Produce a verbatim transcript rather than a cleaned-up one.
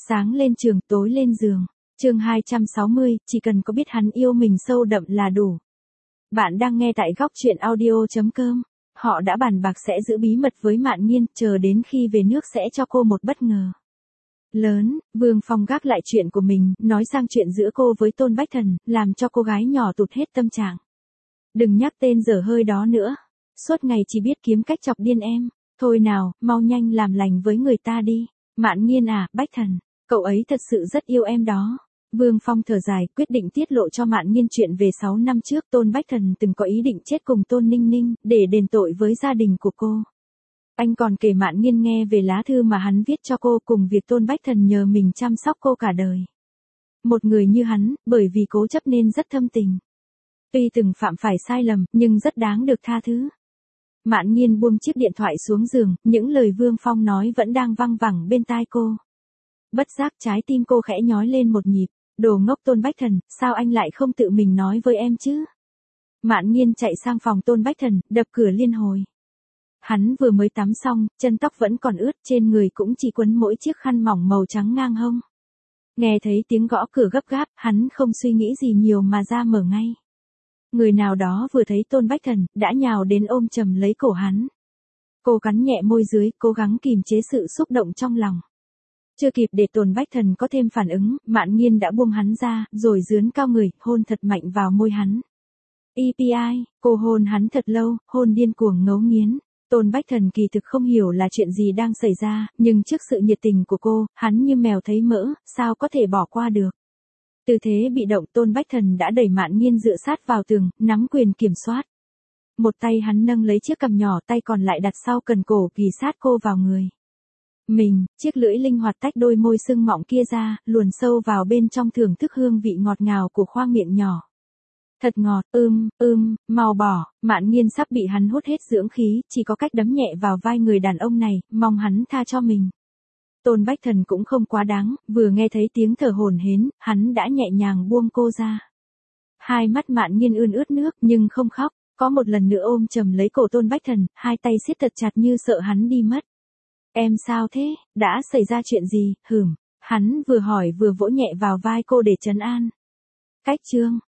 Sáng lên trường, tối lên giường. Chương hai trăm sáu mươi, chỉ cần có biết hắn yêu mình sâu đậm là đủ. Bạn đang nghe tại góc truyện audio chấm com. Họ đã bàn bạc sẽ giữ bí mật với Mạn Nghiên, chờ đến khi về nước sẽ cho cô một bất ngờ lớn. Vương Phong gác lại chuyện của mình, nói sang chuyện giữa cô với Tôn Bách Thần, làm cho cô gái nhỏ tụt hết tâm trạng. Đừng nhắc tên dở hơi đó nữa. Suốt ngày chỉ biết kiếm cách chọc điên em. Thôi nào, mau nhanh làm lành với người ta đi. Mạn Nghiên à, Bách Thần, cậu ấy thật sự rất yêu em đó. Vương Phong thở dài, quyết định tiết lộ cho Mạn Nghiên chuyện về sáu năm trước Tôn Bách Thần từng có ý định chết cùng Tôn Ninh Ninh, để đền tội với gia đình của cô. Anh còn kể Mạn Nghiên nghe về lá thư mà hắn viết cho cô cùng việc Tôn Bách Thần nhờ mình chăm sóc cô cả đời. Một người như hắn, bởi vì cố chấp nên rất thâm tình. Tuy từng phạm phải sai lầm, nhưng rất đáng được tha thứ. Mạn Nghiên buông chiếc điện thoại xuống giường, những lời Vương Phong nói vẫn đang văng vẳng bên tai cô. Bất giác trái tim cô khẽ nhói lên một nhịp. Đồ ngốc Tôn Bách Thần, sao anh lại không tự mình nói với em chứ? Mạn Nghiên chạy sang phòng Tôn Bách Thần, đập cửa liên hồi. Hắn vừa mới tắm xong, chân tóc vẫn còn ướt, trên người cũng chỉ quấn mỗi chiếc khăn mỏng màu trắng ngang hông. Nghe thấy tiếng gõ cửa gấp gáp, hắn không suy nghĩ gì nhiều mà ra mở ngay. Người nào đó vừa thấy Tôn Bách Thần, đã nhào đến ôm chầm lấy cổ hắn. Cô cắn nhẹ môi dưới, cố gắng kìm chế sự xúc động trong lòng. Chưa kịp để Tôn Bách Thần có thêm phản ứng, Mạn Nghiên đã buông hắn ra, rồi dướn cao người, hôn thật mạnh vào môi hắn. e pê i, cô hôn hắn thật lâu, hôn điên cuồng ngấu nghiến. Tôn Bách Thần kỳ thực không hiểu là chuyện gì đang xảy ra, nhưng trước sự nhiệt tình của cô, hắn như mèo thấy mỡ, sao có thể bỏ qua được. Tư thế bị động, Tôn Bách Thần đã đẩy Mạn Nghiên dựa sát vào tường, nắm quyền kiểm soát. Một tay hắn nâng lấy chiếc cằm nhỏ, tay còn lại đặt sau cần cổ ghì sát cô vào người. Mình, chiếc lưỡi linh hoạt tách đôi môi sưng mọng kia ra, luồn sâu vào bên trong thưởng thức hương vị ngọt ngào của khoang miệng nhỏ. Thật ngọt, ưm, ưm, mau bỏ. Mạn Nghiên sắp bị hắn hút hết dưỡng khí, chỉ có cách đấm nhẹ vào vai người đàn ông này, mong hắn tha cho mình. Tôn Bách Thần cũng không quá đáng, vừa nghe thấy tiếng thở hổn hển, hắn đã nhẹ nhàng buông cô ra. Hai mắt Mạn Nghiên ươn ướt nước, nhưng không khóc, có một lần nữa ôm chầm lấy cổ Tôn Bách Thần, hai tay siết thật chặt như sợ hắn đi mất. Em sao thế, đã xảy ra chuyện gì, hửm, hắn vừa hỏi vừa vỗ nhẹ vào vai cô để trấn an. Cách chương,